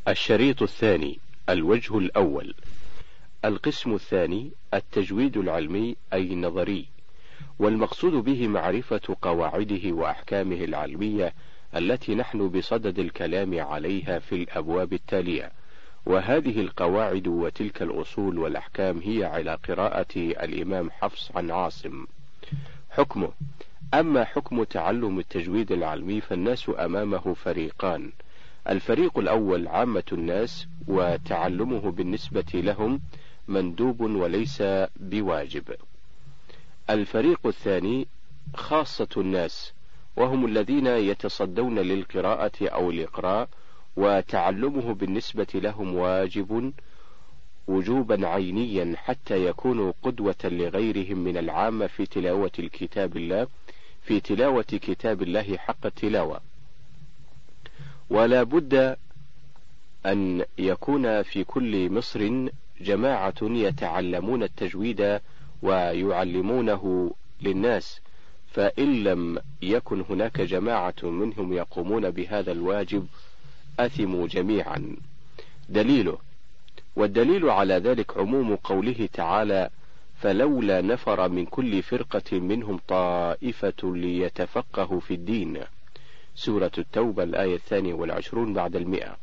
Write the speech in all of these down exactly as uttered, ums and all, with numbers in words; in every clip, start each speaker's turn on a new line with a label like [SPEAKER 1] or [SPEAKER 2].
[SPEAKER 1] الشريط الثاني. الوجه الأول. القسم الثاني التجويد العلمي أي النظري، والمقصود به معرفة قواعده وأحكامه العلمية التي نحن بصدد الكلام عليها في الأبواب التالية. وهذه القواعد وتلك الأصول والأحكام هي على قراءة الإمام حفص عن عاصم. حكمه: أما حكم تعلم التجويد العلمي فالناس أمامه فريقان. الفريق الأول عامة الناس، وتعلمه بالنسبة لهم مندوب وليس بواجب. الفريق الثاني خاصة الناس، وهم الذين يتصدون للقراءة أو الإقراء، وتعلمه بالنسبة لهم واجب وجوبا عينيا حتى يكونوا قدوة لغيرهم من العامة في تلاوة الكتاب الله في تلاوة كتاب الله حق التلاوة. ولا بد أن يكون في كل مصر جماعة يتعلمون التجويد ويعلمونه للناس، فإن لم يكن هناك جماعة منهم يقومون بهذا الواجب أثموا جميعا. دليله: والدليل على ذلك عموم قوله تعالى: فلولا نفر من كل فرقة منهم طائفة ليتفقهوا في الدين، سورة التوبة الآية الثانية والعشرون بعد المئة.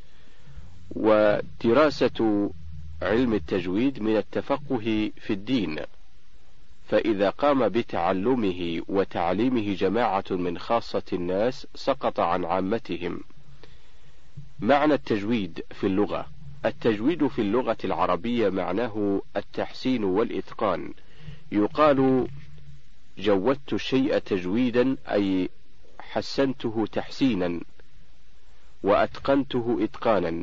[SPEAKER 1] ودراسة علم التجويد من التفقه في الدين، فإذا قام بتعلمه وتعليمه جماعة من خاصة الناس سقط عن عامتهم. معنى التجويد في اللغة: التجويد في اللغة العربية معناه التحسين والإتقان. يقال جودت الشيء تجويدا أي حسنته تحسينا وأتقنته إتقانا.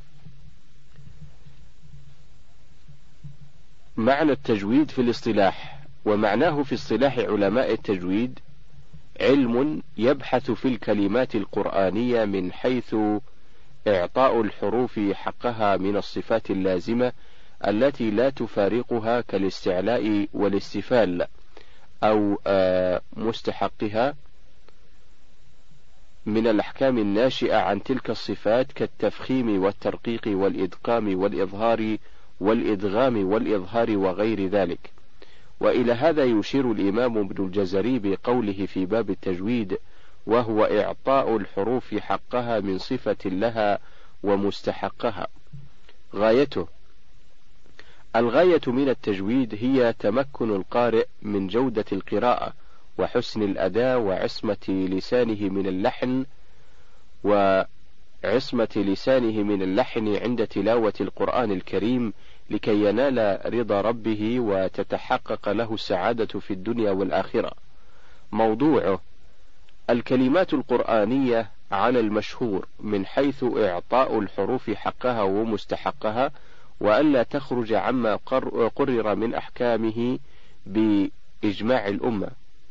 [SPEAKER 1] معنى التجويد في الاصطلاح: ومعناه في اصطلاح علماء التجويد علم يبحث في الكلمات القرآنية من حيث إعطاء الحروف حقها من الصفات اللازمة التي لا تفارقها كالاستعلاء والاستفال، أو مستحقها من الأحكام الناشئة عن تلك الصفات كالتفخيم والترقيق والإدقام والإظهار والإدغام والإظهار وغير ذلك. وإلى هذا يشير الإمام ابن الجزري بقوله في باب التجويد: وهو إعطاء الحروف حقها من صفة لها ومستحقها. غايته: الغاية من التجويد هي تمكن القارئ من جودة القراءة وحسن الأداء وعصمة لسانه من اللحن وعصمة لسانه من اللحن عند تلاوة القرآن الكريم، لكي ينال رضا ربه وتتحقق له السعادة في الدنيا والآخرة. موضوعه: الكلمات القرآنية على المشهور من حيث إعطاء الحروف حقها ومستحقها، وألا تخرج عما قرر من أحكامه بإجماع الأمة.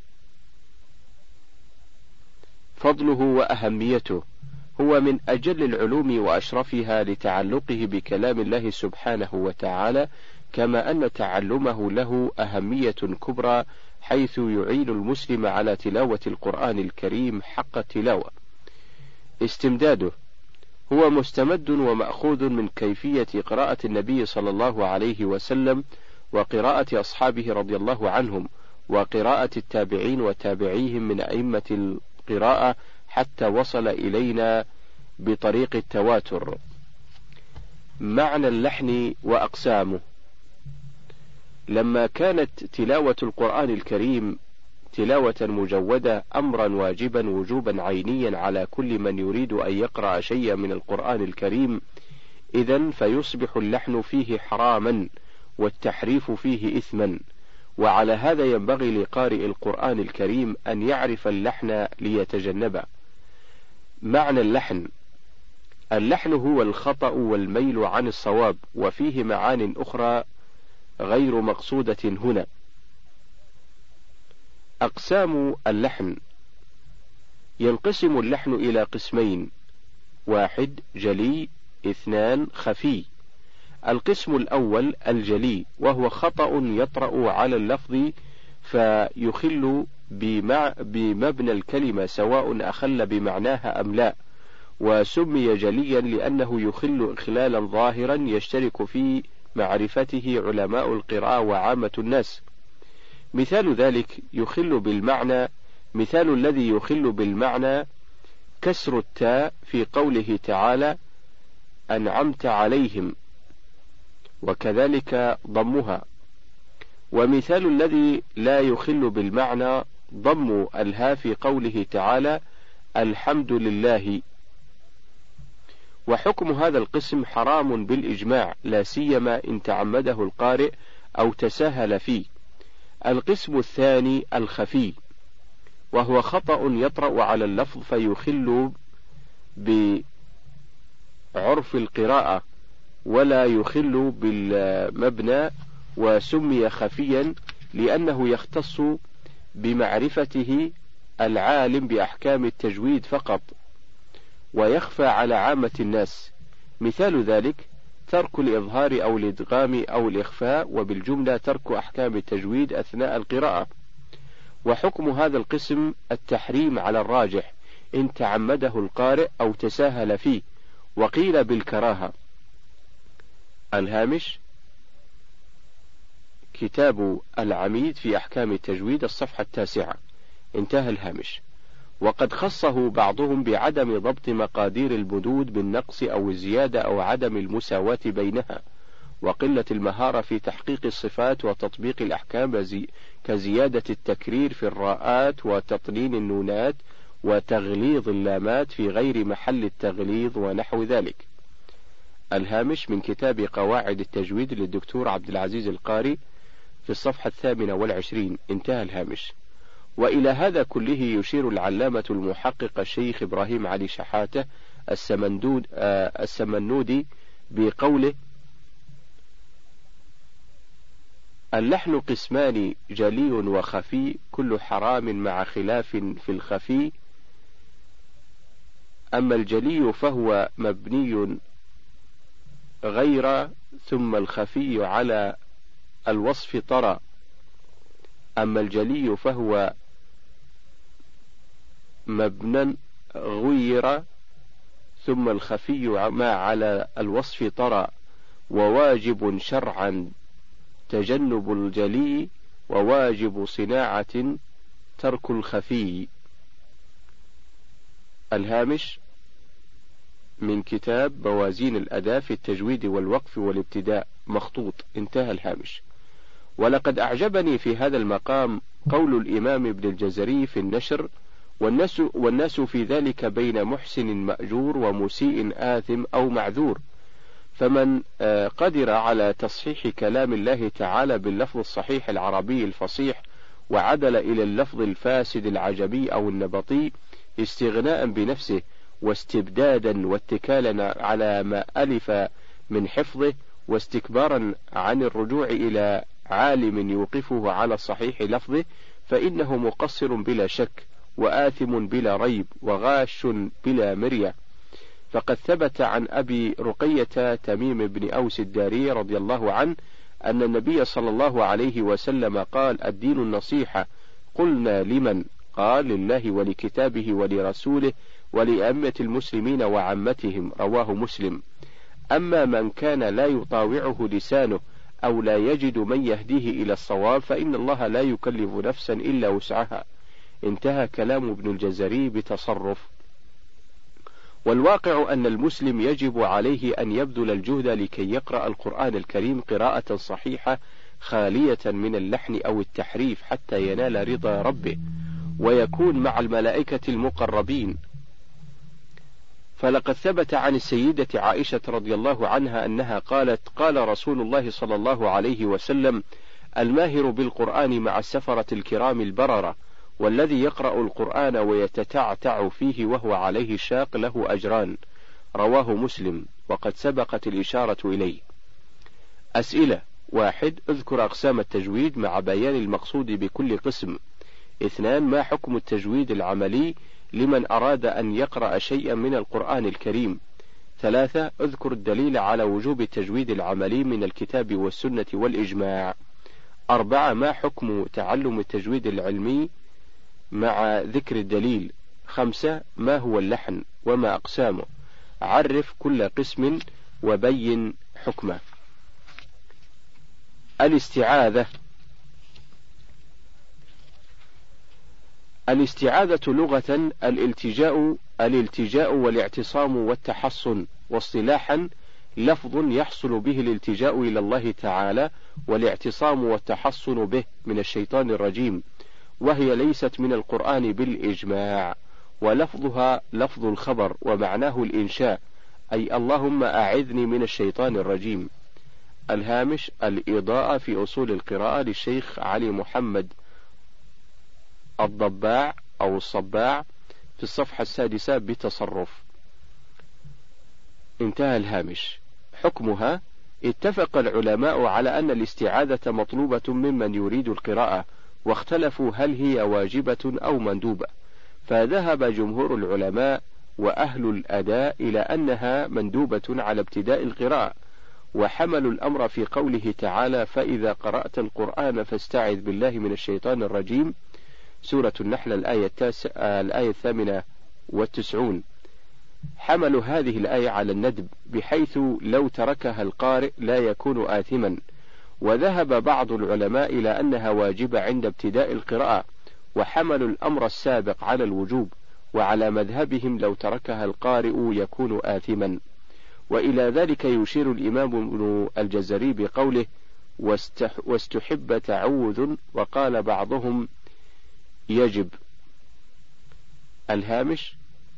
[SPEAKER 1] فضله وأهميته: هو من أجل العلوم وأشرفها لتعلقه بكلام الله سبحانه وتعالى، كما أن تعلمه له أهمية كبرى حيث يعين المسلم على تلاوة القرآن الكريم حق التلاوة. استمداده: هو مستمد ومأخوذ من كيفية قراءة النبي صلى الله عليه وسلم وقراءة أصحابه رضي الله عنهم وقراءة التابعين وتابعيهم من أئمة القراءة حتى وصل إلينا بطريق التواتر. معنى اللحن وأقسامه: لما كانت تلاوة القرآن الكريم تلاوة مجودة أمرا واجبا وجوبا عينيا على كل من يريد أن يقرأ شيئا من القرآن الكريم، إذن فيصبح اللحن فيه حراما والتحريف فيه إثما. وعلى هذا ينبغي لقارئ القرآن الكريم أن يعرف اللحن ليتجنبه. معنى اللحن: اللحن هو الخطأ والميل عن الصواب، وفيه معان أخرى غير مقصودة هنا. أقسام اللحن: ينقسم اللحن إلى قسمين: واحد جلي، اثنان خفي. القسم الأول الجلي، وهو خطأ يطرأ على اللفظ فيخل بمبنى الكلمة سواء أخل بمعناها أم لا، وسمي جليا لأنه يخل إخلالا ظاهرا يشترك في معرفته علماء القراءة وعامة الناس. مثال ذلك يخل بالمعنى مثال الذي يخل بالمعنى كسر التاء في قوله تعالى أنعمت عليهم، وكذلك ضمها. ومثال الذي لا يخل بالمعنى ضم الهاء في قوله تعالى الحمد لله. وحكم هذا القسم حرام بالإجماع، لا سيما إن تعمده القارئ أو تساهل فيه. القسم الثاني الخفي، وهو خطأ يطرأ على اللفظ فيخل بعرف القراءة ولا يخل بالمبنى، وسمي خفيا لأنه يختص بمعرفته العالم بأحكام التجويد فقط، ويخفى على عامة الناس. مثال ذلك ترك الإظهار أو الإدغام أو الإخفاء، وبالجملة ترك أحكام التجويد أثناء القراءة. وحكم هذا القسم التحريم على الراجح إن تعمده القارئ أو تساهل فيه، وقيل بالكراهة. الهامش كتاب العميد في أحكام التجويد الصفحة التاسعة، انتهى الهامش. وقد خصه بعضهم بعدم ضبط مقادير المدود بالنقص أو الزيادة أو عدم المساواة بينها، وقلة المهارة في تحقيق الصفات وتطبيق الأحكام كزيادة التكرير في الراءات وتطنين النونات وتغليظ اللامات في غير محل التغليظ ونحو ذلك. الهامش من كتاب قواعد التجويد للدكتور عبد العزيز القاري في الصفحة الثامنة والعشرين، انتهى الهامش. وإلى هذا كله يشير العلامة المحقق الشيخ إبراهيم علي شحاتة السمندود آه السمنودي بقوله اللحن قسمان جلي وخفي، كل حرام مع خلاف في الخفي. أما الجلي فهو مبني غير ثم الخفي على الوصف طرى. أما الجلي فهو مبنى غير ثم الخفي ما على الوصف طرى، وواجب شرعا تجنب الجلي، وواجب صناعة ترك الخفي. الهامش من كتاب موازين الأداء في التجويد والوقف والابتداء مخطوط، انتهى الهامش. ولقد أعجبني في هذا المقام قول الإمام ابن الجزري في النشر والناس, والناس في ذلك بين محسن مأجور ومسيء آثم أو معذور، فمن قدر على تصحيح كلام الله تعالى باللفظ الصحيح العربي الفصيح وعدل إلى اللفظ الفاسد العجمي أو النبطي استغناء بنفسه واستبدادا واتكالا على ما ألف من حفظه واستكبارا عن الرجوع إلى عالم يوقفه على صحيح لفظه، فإنه مقصر بلا شك وآثم بلا ريب وغاش بلا مرية. فقد ثبت عن أبي رقية تميم بن أوس الداري رضي الله عنه أن النبي صلى الله عليه وسلم قال الدين النصيحة. قلنا لمن؟ قال لله ولكتابه ولرسوله ولأئمة المسلمين وعامتهم، رواه مسلم. أما من كان لا يطاوعه لسانه أو لا يجد من يهديه إلى الصواب فإن الله لا يكلف نفسا إلا وسعها، انتهى كلام ابن الجزري بتصرف. والواقع أن المسلم يجب عليه أن يبذل الجهد لكي يقرأ القرآن الكريم قراءة صحيحة خالية من اللحن أو التحريف حتى ينال رضا ربه ويكون مع الملائكة المقربين. فلقد ثبت عن السيدة عائشة رضي الله عنها أنها قالت قال رسول الله صلى الله عليه وسلم الماهر بالقرآن مع السفرة الكرام البررة، والذي يقرأ القرآن ويتتعتع فيه وهو عليه شاق له أجران، رواه مسلم، وقد سبقت الإشارة إليه. أسئلة: واحد. اذكر أقسام التجويد مع بيان المقصود بكل قسم. اثنان. ما حكم التجويد العملي لمن أراد أن يقرأ شيئا من القرآن الكريم؟ ثلاثة. اذكر الدليل على وجوب التجويد العملي من الكتاب والسنة والإجماع. أربعة. ما حكم تعلم التجويد العلمي مع ذكر الدليل؟ خمسة. ما هو اللحن وما أقسامه؟ عرف كل قسم وبين حكمه. الاستعاذة. الاستعاذة لغة الالتجاء الالتجاء والاعتصام والتحصن، واصطلاحا لفظ يحصل به الالتجاء إلى الله تعالى والاعتصام والتحصن به من الشيطان الرجيم، وهي ليست من القرآن بالإجماع، ولفظها لفظ الخبر ومعناه الإنشاء، أي اللهم أعذني من الشيطان الرجيم. الهامش الإضاءة في أصول القراءة للشيخ علي محمد الضباع أو الصباع في الصفحة السادسة بتصرف. انتهى الهامش. حكمها: اتفق العلماء على أن الاستعاذة مطلوبة ممن يريد القراءة، واختلفوا هل هي واجبة أو مندوبة، فذهب جمهور العلماء وأهل الأداء إلى أنها مندوبة على ابتداء القراءة، وحملوا الأمر في قوله تعالى: فإذا قرأت القرآن فاستعذ بالله من الشيطان الرجيم، سورة النحل الآية, التاس... الآية الثامنة والتسعون. حملوا هذه الآية على الندب، بحيث لو تركها القارئ لا يكون آثما، وذهب بعض العلماء إلى أنها واجبة عند ابتداء القراءة، وحملوا الأمر السابق على الوجوب، وعلى مذهبهم لو تركها القارئ يكون آثما. وإلى ذلك يشير الإمام ابن الجزري بقوله: واستح... واستحب تعوذ، وقال بعضهم يجب. الهامش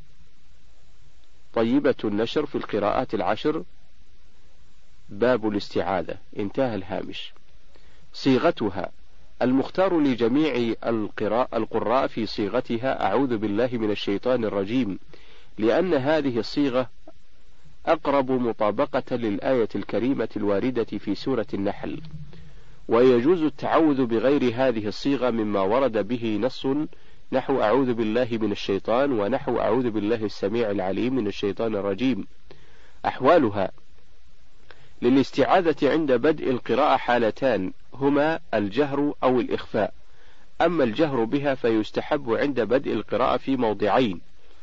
[SPEAKER 1] طيبة النشر في القراءات العشر، باب الاستعاذة. انتهى الهامش. صيغتها: المختار لجميع القراء القراء في صيغتها أعوذ بالله من الشيطان الرجيم، لأن هذه الصيغة أقرب مطابقة للآية الكريمة الواردة في سورة النحل. ويجوز التعوذ بغير هذه الصيغة مما ورد به نص، نحو أعوذ بالله من الشيطان، ونحو أعوذ بالله السميع العليم من الشيطان الرجيم. أحوالها: للاستعاذة عند بدء القراءة حالتان، هما الجهر أو الإخفاء. أما الجهر بها فيستحب عند بدء القراءة في موضعين: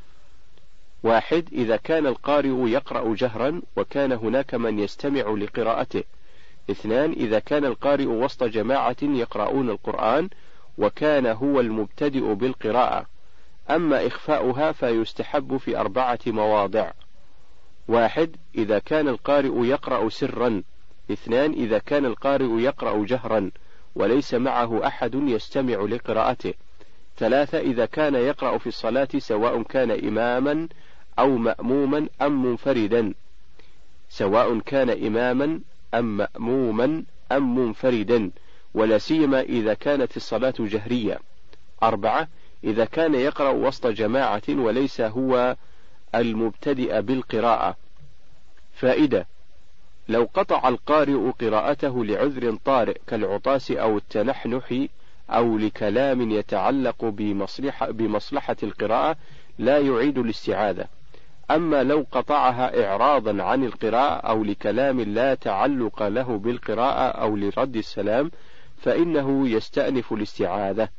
[SPEAKER 1] واحد، إذا كان القارئ يقرأ جهرا وكان هناك من يستمع لقراءته. اثنان، إذا كان القارئ وسط جماعة يقرؤون القرآن وكان هو المبتدئ بالقراءة. أما إخفاؤها فيستحب في أربعة مواضع: واحد، إذا كان القارئ يقرأ سرا. اثنان، إذا كان القارئ يقرأ جهرا وليس معه أحد يستمع لقراءته. ثلاثة، إذا كان يقرأ في الصلاة سواء كان إماما أو مأموما أم منفردا سواء كان إماما أم مأموما أم منفردا، ولا سيما إذا كانت الصلاة جهرية. أربعة، إذا كان يقرأ وسط جماعة وليس هو المبتدئ بالقراءة. فائدة: لو قطع القارئ قراءته لعذر طارئ كالعطاس أو التنحنح أو لكلام يتعلق بمصلحة, بمصلحة القراءة لا يعيد الاستعاذة. أما لو قطعها إعراضا عن القراءة أو لكلام لا تعلق له بالقراءة أو لرد السلام فإنه يستأنف الاستعاذة.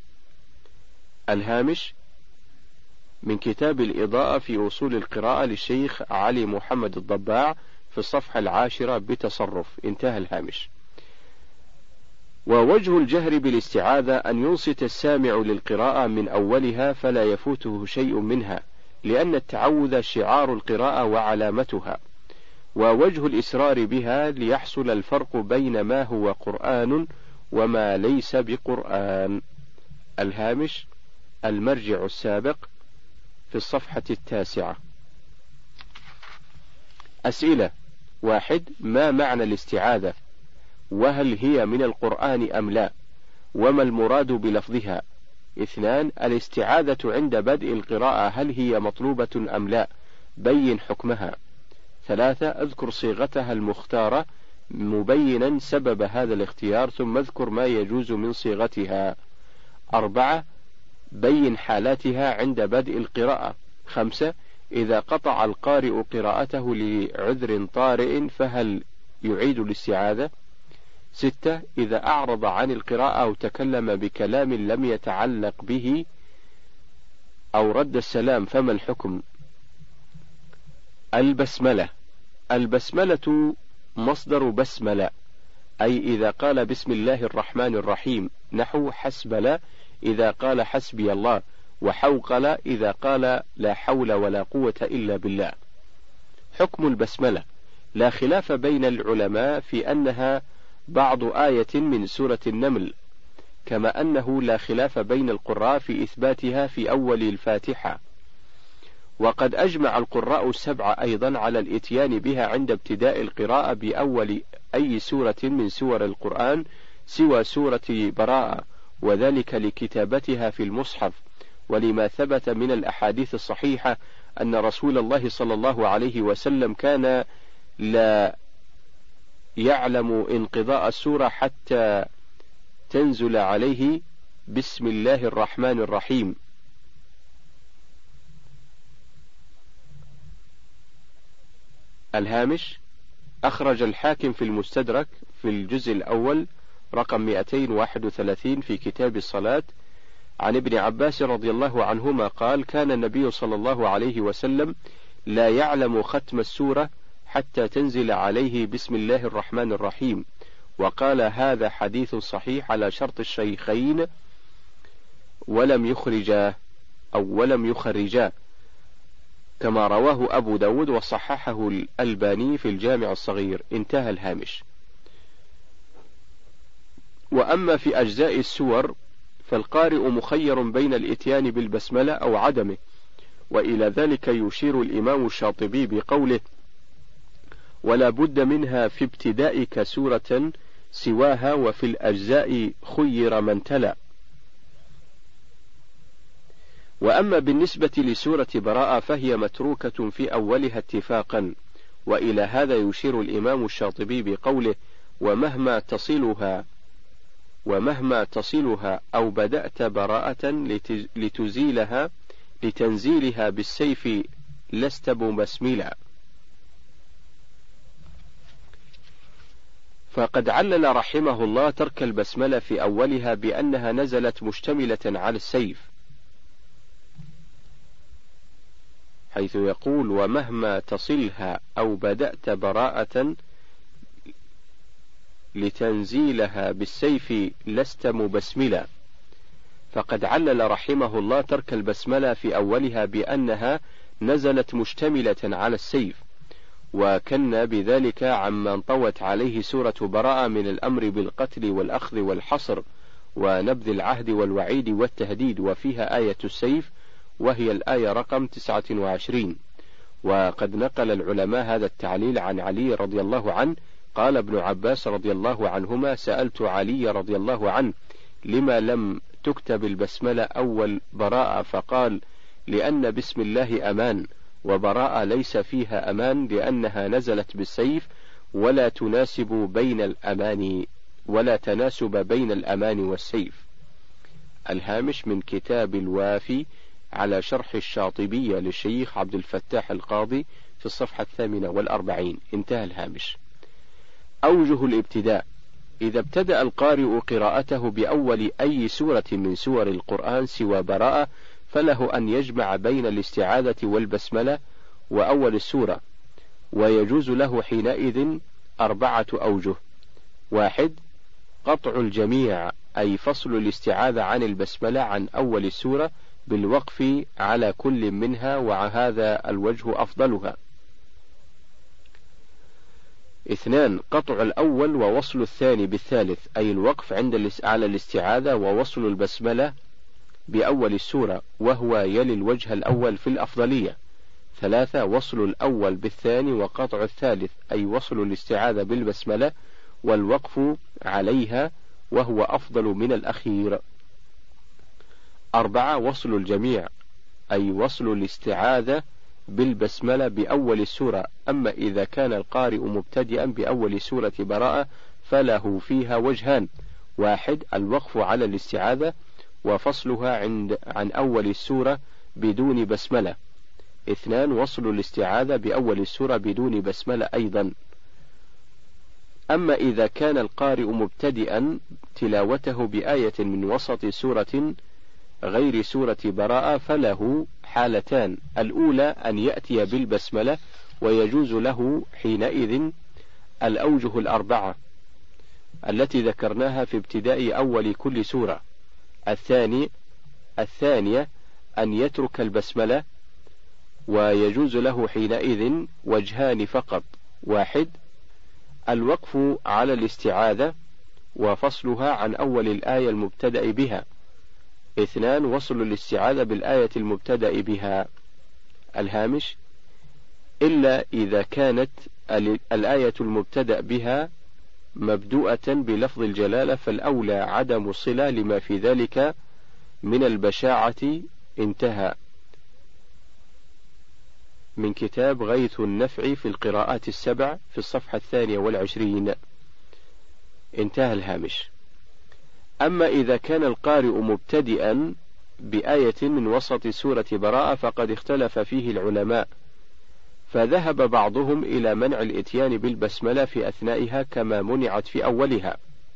[SPEAKER 1] الهامش من كتاب الإضاءة في أصول القراءة للشيخ علي محمد الضباع في الصفحة العاشرة بتصرف. انتهى الهامش. ووجه الجهر بالاستعاذة أن ينصت السامع للقراءة من أولها فلا يفوته شيء منها، لأن التعوذ شعار القراءة وعلامتها. ووجه الإسرار بها ليحصل الفرق بين ما هو قرآن وما ليس بقرآن. الهامش المرجع السابق في الصفحة التاسعة. أسئلة: واحد، ما معنى الاستعاذة؟ وهل هي من القرآن أم لا؟ وما المراد بلفظها؟ اثنان، الاستعاذة عند بدء القراءة هل هي مطلوبة أم لا؟ بين حكمها. ثلاثة، اذكر صيغتها المختارة مبينا سبب هذا الاختيار، ثم اذكر ما يجوز من صيغتها. أربعة، بين حالاتها عند بدء القراءة. خمسة، إذا قطع القارئ قراءته لعذر طارئ فهل يعيد الاستعاذة؟ ستة، إذا أعرض عن القراءة أو تكلم بكلام لم يتعلق به أو رد السلام فما الحكم؟ البسملة البسملة مصدر بسملة، أي إذا قال بسم الله الرحمن الرحيم، نحو حسبل إذا قال حسبي الله، وحوقل إذا قال لا حول ولا قوة إلا بالله. حكم البسملة: لا خلاف بين العلماء في أنها بعض آية من سورة النمل، كما أنه لا خلاف بين القراء في إثباتها في أول الفاتحة. وقد أجمع القراء السبعة أيضا على الإتيان بها عند ابتداء القراءة بأول أي سورة من سور القرآن سوى سورة براءة، وذلك لكتابتها في المصحف، ولما ثبت من الأحاديث الصحيحة أن رسول الله صلى الله عليه وسلم كان لا يعلم انقضاء السورة حتى تنزل عليه بسم الله الرحمن الرحيم. الهامش: أخرج الحاكم في المستدرك في الجزء الأول رقم مئتين وواحد وثلاثين في كتاب الصلاة عن ابن عباس رضي الله عنهما قال: كان النبي صلى الله عليه وسلم لا يعلم ختم السورة حتى تنزل عليه بسم الله الرحمن الرحيم. وقال: هذا حديث صحيح على شرط الشيخين ولم يخرجاه أو ولم يخرجاه، كما رواه أبو داود وصححه الألباني في الجامع الصغير. انتهى الهامش. وأما في أجزاء السور فالقارئ مخير بين الإتيان بالبسملة أو عدمه، وإلى ذلك يشير الإمام الشاطبي بقوله: ولا بد منها في ابتدائك سورة سواها وفي الأجزاء خير من تلا. وأما بالنسبة لسورة براءة فهي متروكة في أولها اتفاقا، وإلى هذا يشير الإمام الشاطبي بقوله: ومهما تصلها ومهما تصلها أو بدأت براءة لتزيلها لتنزيلها بالسيف لست مبسملا. فقد علل رحمه الله ترك البسملة في أولها بأنها نزلت مشتملة على السيف، حيث يقول: ومهما تصلها أو بدأت براءة لتنزيلها بالسيف لست مبسملا. فقد علل رحمه الله ترك البسملة في أولها بأنها نزلت مشتملة على السيف، وكن بذلك عما انطوت عليه سورة براءة من الأمر بالقتل والأخذ والحصر ونبذ العهد والوعيد والتهديد، وفيها آية السيف وهي الآية رقم تسعة وعشرين. وقد نقل العلماء هذا التعليل عن علي رضي الله عنه قال ابن عباس رضي الله عنهما: سألت علي رضي الله عنه لما لم تكتب البسملة أول براءة، فقال: لأن بسم الله أمان، وبراءة ليس فيها أمان لأنها نزلت بالسيف، ولا تناسب بين الأمان ولا تناسب بين الأمان والسيف. الهامش من كتاب الوافي على شرح الشاطبية للشيخ عبد الفتاح القاضي في الصفحة الثامنة والأربعين. انتهى الهامش. أوجه الابتداء: إذا ابتدأ القارئ قراءته بأول أي سورة من سور القرآن سوى براءة فله أن يجمع بين الاستعاذة والبسملة وأول السورة، ويجوز له حينئذ أربعة أوجه: واحد، قطع الجميع، أي فصل الاستعاذة عن البسملة عن أول السورة بالوقف على كل منها، وهذا الوجه أفضلها. اثنان، قطع الأول ووصل الثاني بالثالث، أي الوقف عند على الاستعاذة ووصل البسملة بأول السورة، وهو يلي الوجه الأول في الأفضلية. ثلاثة، وصل الأول بالثاني وقطع الثالث، أي وصل الاستعاذة بالبسملة والوقف عليها، وهو أفضل من الأخير. أربعة، وصل الجميع، أي وصل الاستعاذة بالبسملة بأول السورة، أما إذا كان القارئ مبتدئا بأول سورة براءة فله فيها وجهان: واحد، الوقف على الاستعاذة وفصلها عند عن أول السورة بدون بسملة. اثنان، وصل الاستعاذة بأول السورة بدون بسملة أيضا. أما إذا كان القارئ مبتدئا تلاوته بآية من وسط سورة غير سورة براءة فله حالتان: الأولى أن يأتي بالبسملة، ويجوز له حينئذ الأوجه الأربعة التي ذكرناها في ابتداء أول كل سورة. الثاني الثانية أن يترك البسملة، ويجوز له حينئذ وجهان فقط: واحد الوقف على الاستعاذة وفصلها عن أول الآية المبتدأ بها. اثنان وصل الاستعاذة بالآية المبتدأ بها. الهامش: إلا إذا كانت الآية المبتدأ بها مبدوءة بلفظ الجلالة فالأولى عدم الصلة لما في ذلك من البشاعة. انتهى. من كتاب غيث النفع في القراءات السبع في الصفحة الثانية والعشرين. انتهى الهامش. أما إذا كان القارئ مبتدئا بآية من وسط سورة براءة فقد اختلف فيه العلماء، فذهب بعضهم إلى منع الإتيان بالبسملة في أثنائها كما منعت في أولها.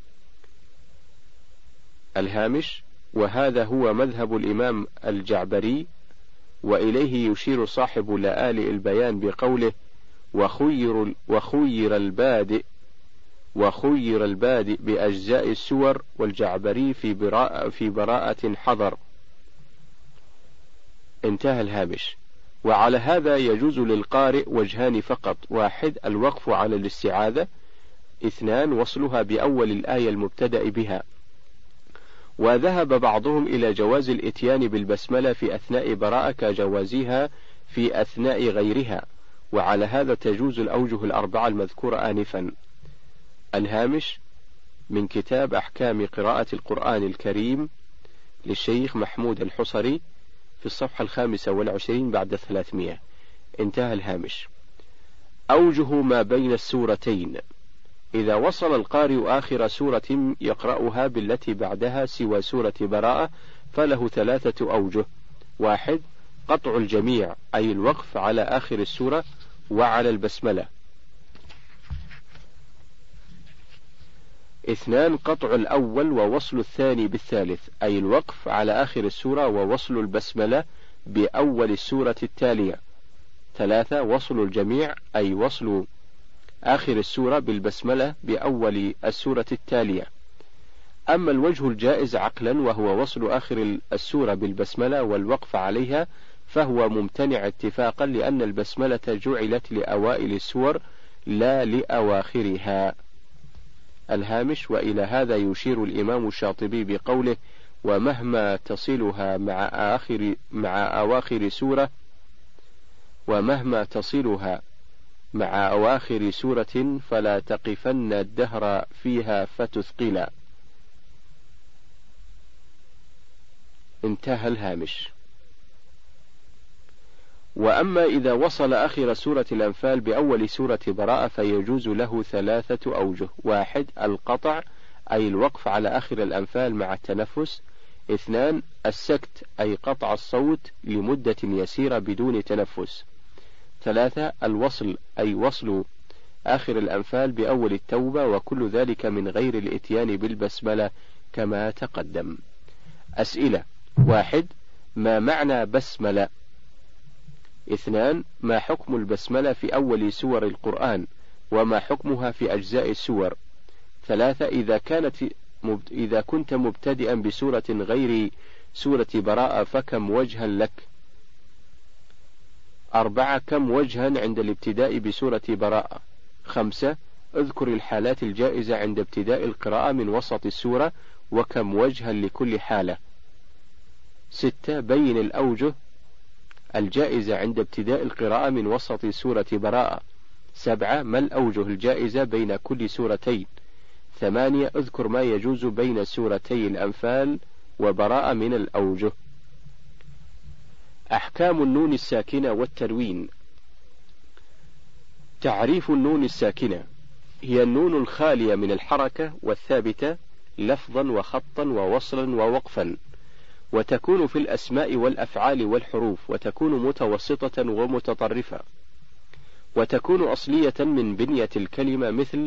[SPEAKER 1] الهامش: وهذا هو مذهب الإمام الجعبري، وإليه يشير صاحب لآلئ البيان بقوله: وخير, وخير البادئ وخير البادئ بأجزاء السور، والجعبري في براءة, في براءة حضر. انتهى الهامش. وعلى هذا يجوز للقارئ وجهان فقط: واحد الوقف على الاستعاذة، اثنان وصلها بأول الآية المبتدأ بها. وذهب بعضهم إلى جواز الإتيان بالبسملة في أثناء براءة كجوازها في أثناء غيرها، وعلى هذا تجوز الأوجه الأربعة المذكورة آنفا. الهامش: من كتاب أحكام قراءة القرآن الكريم للشيخ محمود الحصري في الصفحة الخامسة والعشرين بعد ثلاثمائة. انتهى الهامش. أوجه ما بين السورتين: إذا وصل القارئ آخر سورة يقرأها بالتي بعدها سوى سورة براءة فله ثلاثة أوجه: واحد قطع الجميع، أي الوقف على آخر السورة وعلى البسملة. اثنان قطع الأول ووصل الثاني بالثالث، أي الوقف على آخر السورة ووصل البسملة بأول السورة التالية. ثلاثة وصل الجميع، أي وصل آخر السورة بالبسملة بأول السورة التالية. أما الوجه الجائز عقلا وهو وصل آخر السورة بالبسملة والوقف عليها فهو ممتنع اتفاقا، لأن البسملة جعلت لأوائل السور لا لأواخرها. الهامش: وإلى هذا يشير الإمام الشاطبي بقوله: ومهما تصلها مع آخر مع أواخر سورة ومهما تصلها مع أواخر سورة فلا تقفن الدهر فيها فتثقلا. انتهى الهامش. وأما إذا وصل آخر سورة الأنفال بأول سورة براءة فيجوز له ثلاثة أوجه: واحد القطع، أي الوقف على آخر الأنفال مع التنفس. اثنان السكت، أي قطع الصوت لمدة يسيرة بدون تنفس. ثلاثة الوصل، أي وصل آخر الأنفال بأول التوبة، وكل ذلك من غير الإتيان بالبسملة كما تقدم. أسئلة: واحد ما معنى بسملة؟ اثنان ما حكم البسملة في أول سور القرآن، وما حكمها في أجزاء السور؟ ثلاثة إذا كانت إذا كنت مبتدئا بسورة غير سورة براءة فكم وجها لك؟ أربعة كم وجها عند الابتداء بسورة براءة؟ خمسة اذكر الحالات الجائزة عند ابتداء القراءة من وسط السورة وكم وجها لكل حالة؟ ستة بين الأوجه الجائزة عند ابتداء القراءة من وسط سورة براءة. سبعة ما الأوجه الجائزة بين كل سورتين؟ ثمانية اذكر ما يجوز بين سورتي الأنفال وبراءة من الأوجه. أحكام النون الساكنة والتنوين. تعريف النون الساكنة: هي النون الخالية من الحركة والثابتة لفظا وخطا ووصلا ووقفا، وتكون في الأسماء والأفعال والحروف، وتكون متوسطة ومتطرفة، وتكون أصلية من بنية الكلمة مثل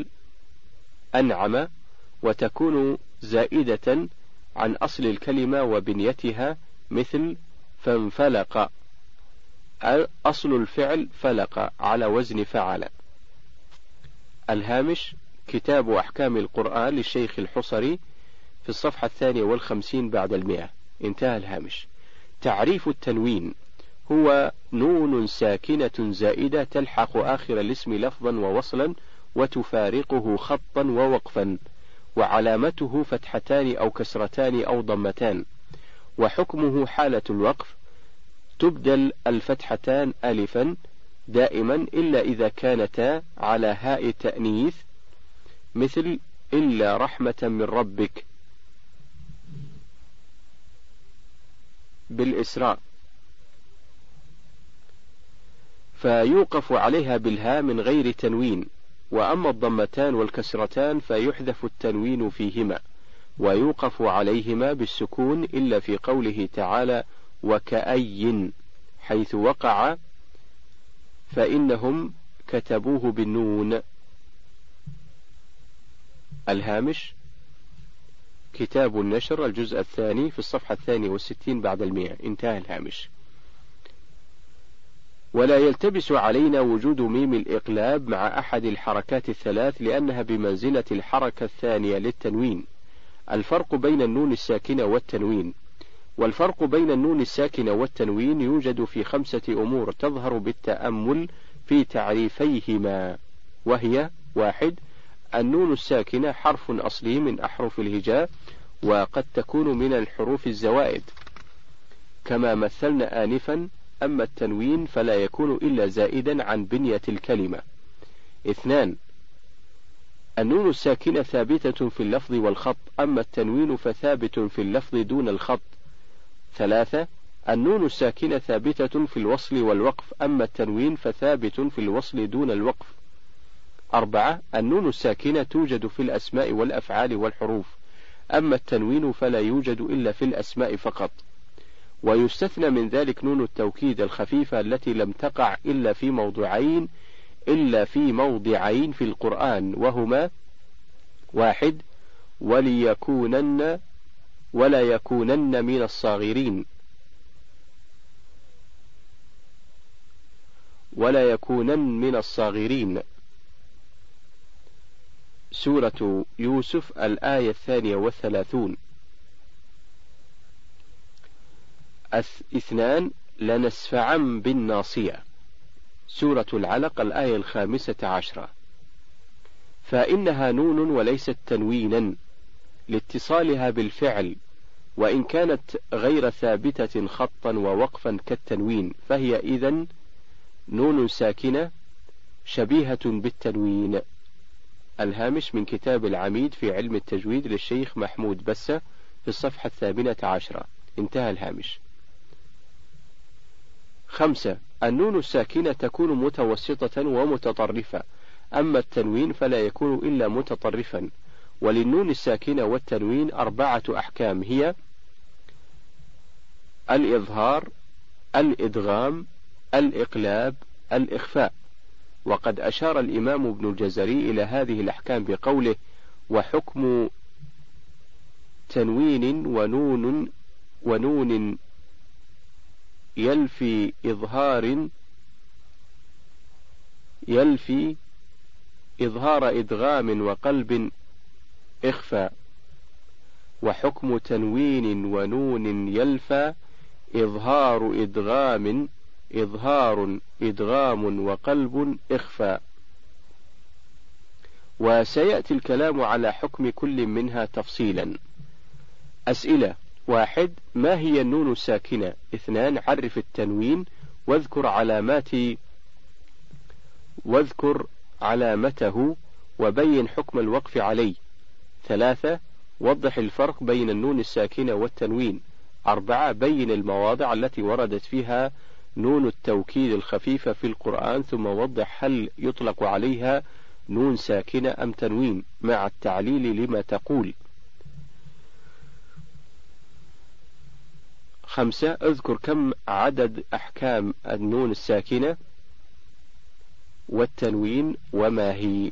[SPEAKER 1] أنعم، وتكون زائدة عن أصل الكلمة وبنيتها مثل فانفلق، أصل الفعل فلق على وزن فعل. الهامش: كتاب أحكام القرآن للشيخ الحصري في الصفحة الثانية والخمسين بعد المئة. انتهى الهامش. تعريف التنوين: هو نون ساكنة زائدة تلحق آخر الاسم لفظا ووصلا وتفارقه خطا ووقفا، وعلامته فتحتان أو كسرتان أو ضمتان. وحكمه حالة الوقف تبدل الفتحتان ألفا دائما إلا إذا كانتا على هاء تأنيث، مثل إلا رحمة من ربك بالإسراء، فيوقف عليها بالهاء من غير تنوين. وأما الضمتان والكسرتان فيحذف التنوين فيهما ويوقف عليهما بالسكون إلا في قوله تعالى وكأي، حيث وقع فإنهم كتبوه بالنون. الهامش: كتاب النشر الجزء الثاني في الصفحة الثانية والستين بعد المئة. انتهى الهامش. ولا يلتبس علينا وجود ميم الإقلاب مع أحد الحركات الثلاث لأنها بمنزلة الحركة الثانية للتنوين. الفرق بين النون الساكنة والتنوين: والفرق بين النون الساكنة والتنوين يوجد في خمسة أمور تظهر بالتأمل في تعريفيهما، وهي: واحد، النون الساكنة حرف أصلي من أحرف الهجاء، وقد تكون من الحروف الزوائد كما مثلنا آنفا. أما التنوين فلا يكون إلا زائدا عن بنية الكلمة. اثنان، النون الساكنة ثابتة في اللفظ والخط، أما التنوين فثابت في اللفظ دون الخط. ثلاثة، النون الساكنة ثابتة في الوصل والوقف، أما التنوين فثابت في الوصل دون الوقف. أربعة، النون الساكنة توجد في الأسماء والأفعال والحروف، أما التنوين فلا يوجد إلا في الأسماء فقط. ويستثنى من ذلك نون التوكيد الخفيفة التي لم تقع إلا في موضعين إلا في موضعين في القرآن، وهما: واحد، وليكونن ولا يكونن من الصاغرين، ولا يكونن من الصاغرين، سورة يوسف الآية الثانية والثلاثون. اثنان، لنسفعا بالناصية، سورة العلق الآية الخامسة عشرة، فإنها نون وليست تنوينا لاتصالها بالفعل، وإن كانت غير ثابتة خطا ووقفا كالتنوين فهي إذن نون ساكنة شبيهة بالتنوين. الهامش من كتاب العميد في علم التجويد للشيخ محمود بسة في الصفحة الثامنة عشرة. انتهى الهامش. خمسة، النون الساكنة تكون متوسطة ومتطرفة، أما التنوين فلا يكون إلا متطرفا. وللنون الساكنة والتنوين أربعة أحكام، هي: الإظهار، الإدغام، الإقلاب، الإخفاء. وقد أشار الإمام ابن الجزري إلى هذه الأحكام بقوله: وحكم تنوين ونون ونون يلفي إظهار يلفي إظهار إدغام وقلب إخفاء، وحكم تنوين ونون يلفى إظهار إدغام إظهار إدغام وقلب إخفاء. وسيأتي الكلام على حكم كل منها تفصيلا. أسئلة: واحد، ما هي النون الساكنة؟ اثنان، عرف التنوين واذكر علامات واذكر علامته وبين حكم الوقف عليه. ثلاثة، وضح الفرق بين النون الساكنة والتنوين. أربعة، بين المواضع التي وردت فيها نون التوكيد الخفيفة في القرآن، ثم وضح هل يطلق عليها نون ساكنة أم تنوين مع التعليل لما تقول. خمسة، اذكر كم عدد أحكام النون الساكنة والتنوين وما هي.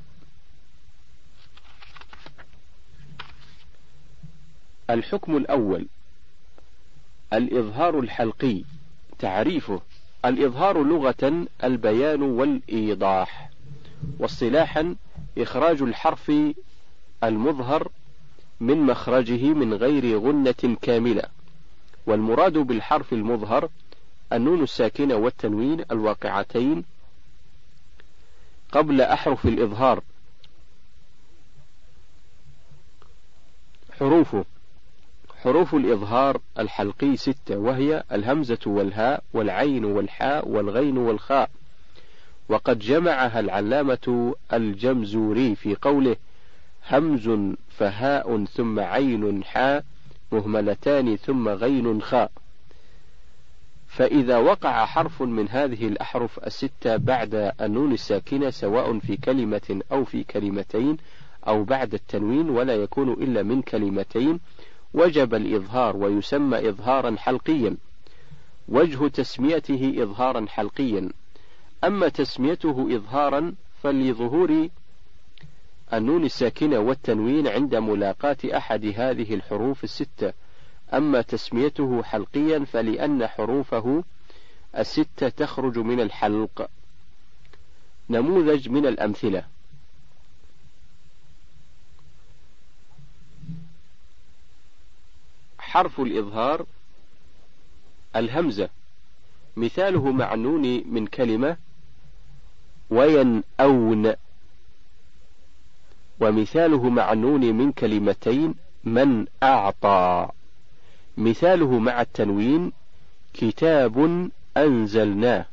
[SPEAKER 1] الحكم الأول: الإظهار الحلقي. تعريفه: الإظهار لغة البيان والإيضاح، واصطلاحا إخراج الحرف المظهر من مخرجه من غير غنة كاملة. والمراد بالحرف المظهر النون الساكنة والتنوين الواقعتين قبل أحرف الإظهار. حروفه: حروف الإظهار الحلقي ستة، وهي الهمزة والهاء والعين والحاء والغين والخاء، وقد جمعها العلامة الجمزوري في قوله: همز فهاء ثم عين حاء مهملتان ثم غين خاء. فإذا وقع حرف من هذه الأحرف الستة بعد النون الساكنة سواء في كلمة أو في كلمتين أو بعد التنوين ولا يكون إلا من كلمتين وجب الإظهار، ويسمى إظهارا حلقيا. وجه تسميته إظهارا حلقيا. أما تسميته إظهارا فلظهور النون الساكنة والتنوين عند ملاقاة أحد هذه الحروف الستة. أما تسميته حلقيا فلأن حروفه الستة تخرج من الحلق. نموذج من الأمثلة: حرف الإظهار الهمزة، مثاله مع النون من كلمة وينأون، ومثاله مع النون من كلمتين من أعطى، مثاله مع التنوين كتاب أنزلناه.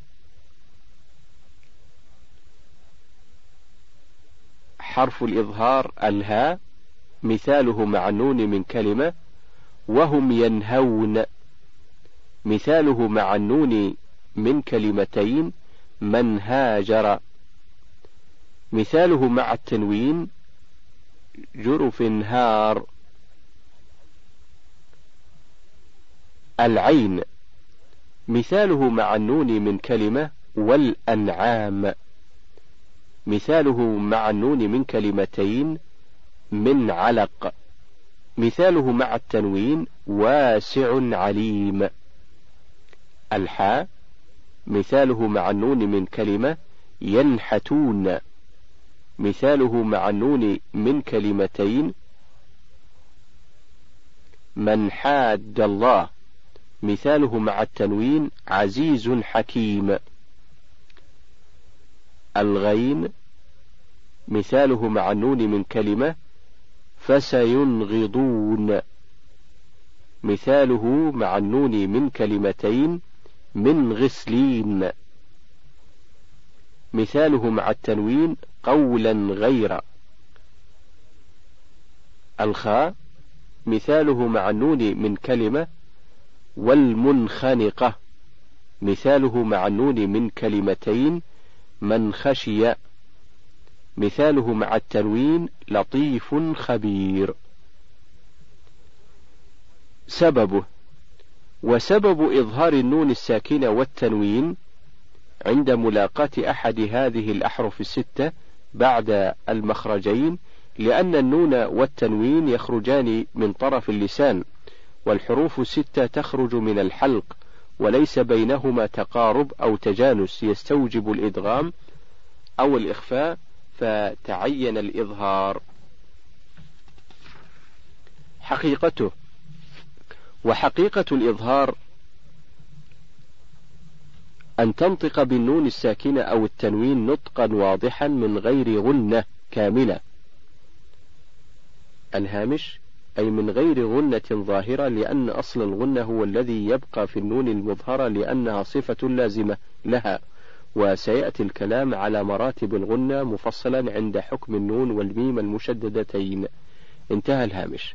[SPEAKER 1] حرف الإظهار الهاء، مثاله مع النون من كلمة وهم ينهون، مثاله مع النون من كلمتين من هاجر، مثاله مع التنوين جرف هار. العين، مثاله مع النون من كلمة والأنعام، مثاله مع النون من كلمتين من علق، مثاله مع التنوين واسع عليم. الحاء، مثاله مع النون من كلمة ينحتون، مثاله مع النون من كلمتين من حاد الله، مثاله مع التنوين عزيز حكيم. الغين، مثاله مع النون من كلمة فسينغضون، مثاله مع النون من كلمتين من غسلين، مثاله مع التنوين قولا غير. الخاء، مثاله مع النون من كلمة والمنخنقة، مثاله مع النون من كلمتين من خشي، مثاله مع التنوين لطيف خبير. سببه: وسبب إظهار النون الساكنة والتنوين عند ملاقاة أحد هذه الأحرف الستة بعد المخرجين لأن النون والتنوين يخرجان من طرف اللسان، والحروف الستة تخرج من الحلق، وليس بينهما تقارب أو تجانس يستوجب الإدغام أو الإخفاء، فتعين الإظهار. حقيقته: وحقيقة الإظهار أن تنطق بالنون الساكنة أو التنوين نطقا واضحا من غير غنة كاملة. الهامش: أي من غير غنة ظاهرة، لأن أصل الغنة هو الذي يبقى في النون المظهرة لأنها صفة لازمة لها، وسيأتي الكلام على مراتب الغنة مفصلا عند حكم النون والميم المشددتين. انتهى الهامش.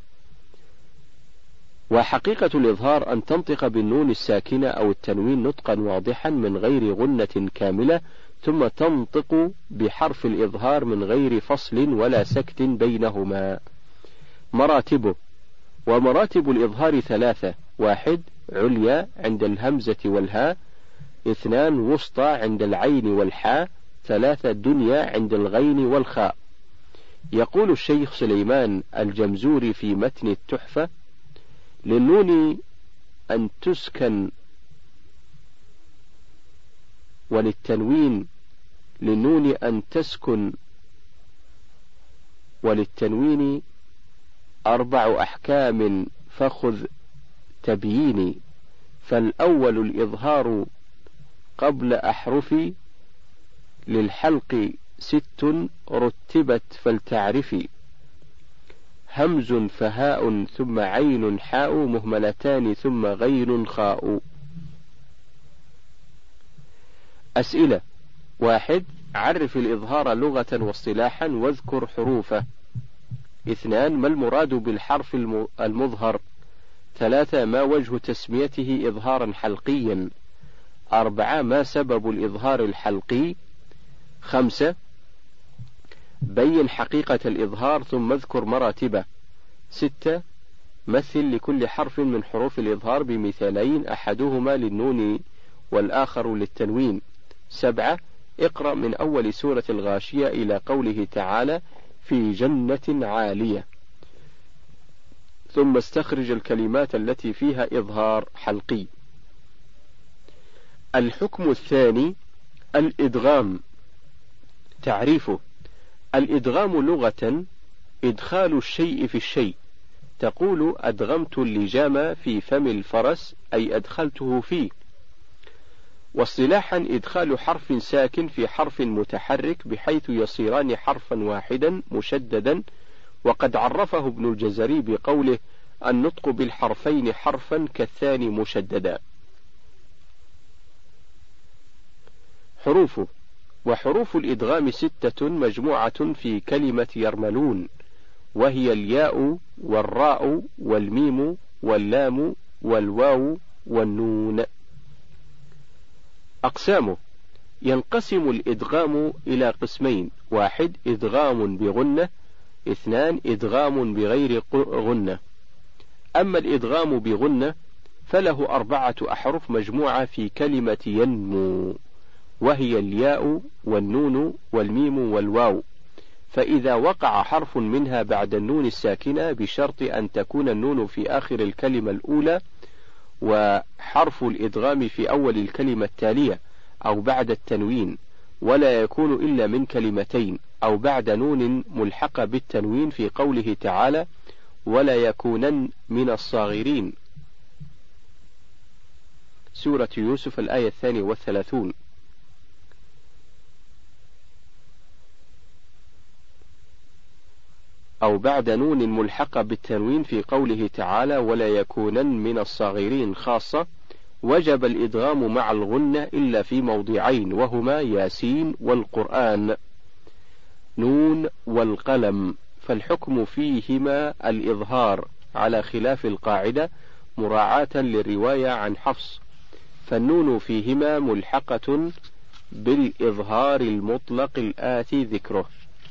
[SPEAKER 1] وحقيقة الإظهار أن تنطق بالنون الساكنة أو التنوين نطقا واضحا من غير غنة كاملة، ثم تنطق بحرف الإظهار من غير فصل ولا سكت بينهما. مراتبه: ومراتب الإظهار ثلاثة: واحد عليا عند الهمزة والهاء، اثنان وسطى عند العين والحاء، ثلاثة دنيا عند الغين والخاء. يقول الشيخ سليمان الجمزوري في متن التحفة: للنون أن تسكن وللتنوين للنون أن تسكن وللتنوين أربع أحكام فخذ تبييني. فالأول الإظهار قبل أحرفي للحلق ست رتبت فلتعرفي. همز فهاء ثم عين حاء مهملتان ثم غين خاء. أسئلة: واحد. عرف الإظهار لغة واصطلاحا واذكر حروفه. اثنان. ما المراد بالحرف المظهر؟ ثلاثة. ما وجه تسميته إظهارا حلقيا؟ أربعة. ما سبب الإظهار الحلقي؟ خمسة. بين حقيقة الإظهار ثم اذكر مراتبه. ستة. مثل لكل حرف من حروف الإظهار بمثالين أحدهما للنون والآخر للتنوين. سبعة. اقرأ من أول سورة الغاشية إلى قوله تعالى في جنة عالية، ثم استخرج الكلمات التي فيها إظهار حلقي. الحكم الثاني الإدغام. تعريفه: الإدغام لغة إدخال الشيء في الشيء. تقول أدغمت اللجام في فم الفرس، أي أدخلته فيه. واصطلاحا إدخال حرف ساكن في حرف متحرك بحيث يصيران حرفا واحدا مشددا، وقد عرفه ابن الجزري بقوله النطق بالحرفين حرفا كالثاني مشددا. حروفه: وحروف الإدغام ستة مجموعة في كلمة يرملون، وهي الياء والراء والميم واللام والواو والنون. أقسامه: ينقسم الإدغام إلى قسمين: واحد إدغام بغنة، اثنان إدغام بغير غنة. أما الإدغام بغنة فله أربعة أحرف مجموعة في كلمة ينمو، وهي الياء والنون والميم والواو، فإذا وقع حرف منها بعد النون الساكنة بشرط أن تكون النون في آخر الكلمة الأولى وحرف الإدغام في أول الكلمة التالية أو بعد التنوين، ولا يكون إلا من كلمتين أو بعد نون ملحقة بالتنوين في قوله تعالى ولا يكونن من الصاغرين، سورة يوسف الآية الثانية والثلاثون. أو بعد نون ملحقة بالتنوين في قوله تعالى ولا يكونن من الصاغرين خاصة. وجب الإدغام مع الغنة إلا في موضعين، وهما ياسين والقرآن، نون والقلم، فالحكم فيهما الإظهار على خلاف القاعدة مراعاة للرواية عن حفص، فالنون فيهما ملحقة بالإظهار المطلق الآتي ذكره.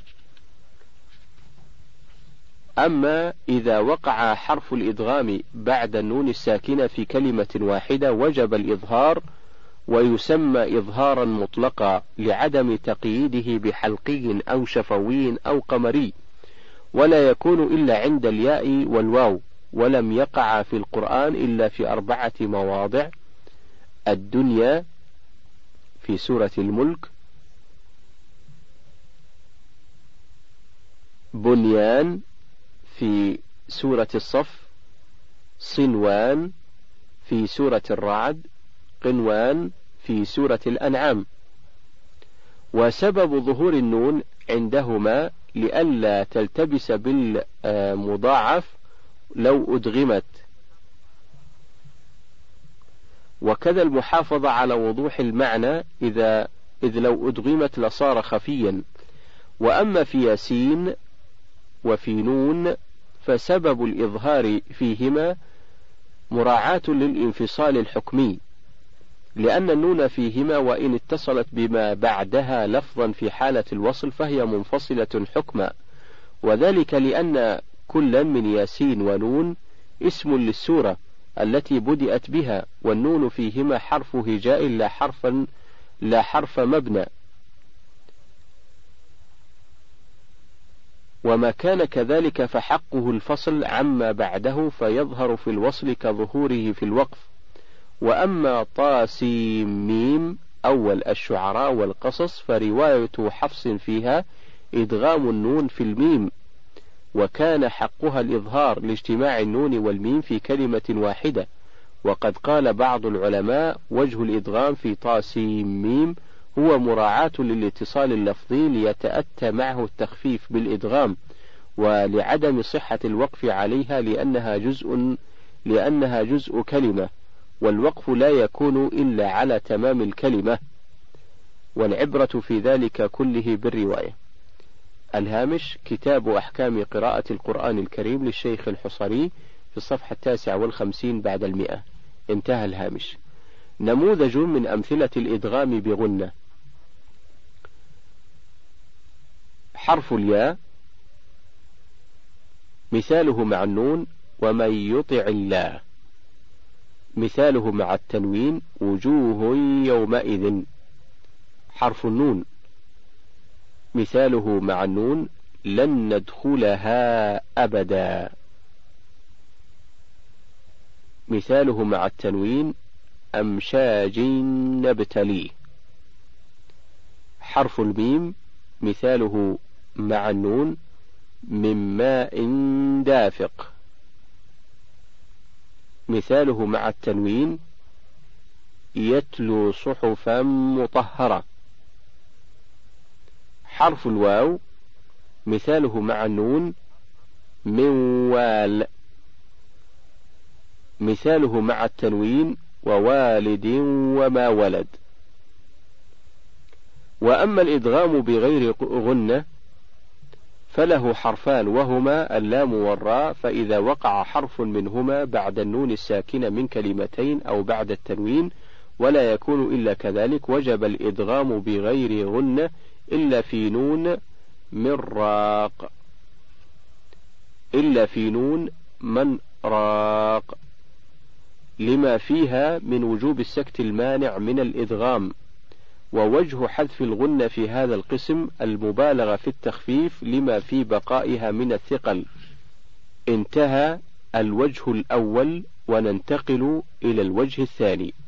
[SPEAKER 1] أما إذا وقع حرف الإدغام بعد النون الساكنة في كلمة واحدة وجب الإظهار، ويسمى إظهارا مطلقا لعدم تقييده بحلقي أو شفوي أو قمري، ولا يكون إلا عند الياء والواو، ولم يقع في القرآن إلا في أربعة مواضع: الدنيا في سورة الملك، بنيان في سورة الصف، صنوان في سورة الرعد، قنوان في سورة الأنعام. وسبب ظهور النون عندهما لئلا تلتبس بالمضاعف لو أدغمت، وكذا المحافظة على وضوح المعنى إذا إذ لو أدغمت لصار خفيا. وأما في ياسين وفي نون فسبب الإظهار فيهما مراعاة للانفصال الحكمي، لأن النون فيهما وإن اتصلت بما بعدها لفظا في حالة الوصل فهي منفصلة حكما، وذلك لأن كلا من ياسين ونون اسم للسورة التي بدأت بها، والنون فيهما حرف هجاء لا حرفا لا حرف مبنى. وما كان كذلك فحقه الفصل عما بعده فيظهر في الوصل كظهوره في الوقف. وأما طاسيم ميم أول الشعراء والقصص فرواية حفص فيها إدغام النون في الميم، وكان حقها الإظهار لاجتماع النون والميم في كلمة واحدة. وقد قال بعض العلماء وجه الإدغام في طاسيم ميم هو مراعاة للاتصال اللفظي ليتأتى معه التخفيف بالإدغام، ولعدم صحة الوقف عليها لأنها جزء لأنها جزء كلمة، والوقف لا يكون إلا على تمام الكلمة، والعبرة في ذلك كله بالرواية. الهامش: كتاب أحكام قراءة القرآن الكريم للشيخ الحصري في الصفحة التاسعة والخمسين بعد المئة. انتهى الهامش. نموذج من أمثلة الإدغام بغنة: حرف الياء مثاله مع النون ومن يطع الله، مثاله مع التنوين وجوه يومئذ. حرف النون مثاله مع النون لن ندخلها أبدا، مثاله مع التنوين أمشاج نبتليه. حرف الميم مثاله مع النون من ماء دافق، مثاله مع التنوين يتلو صحفا مطهرة. حرف الواو مثاله مع النون من وال، مثاله مع التنوين ووالد وما ولد. وأما الإدغام بغير غنة فله حرفان وهما اللام والراء، فإذا وقع حرف منهما بعد النون الساكنة من كلمتين أو بعد التنوين ولا يكون إلا كذلك وجب الإدغام بغير غنة إلا في نون من راق إلا في نون من راق لما فيها من وجوب السكت المانع من الإدغام. ووجه حذف الغنة في هذا القسم المبالغة في التخفيف لما في بقائها من الثقل. انتهى الوجه الأول، وننتقل إلى الوجه الثاني.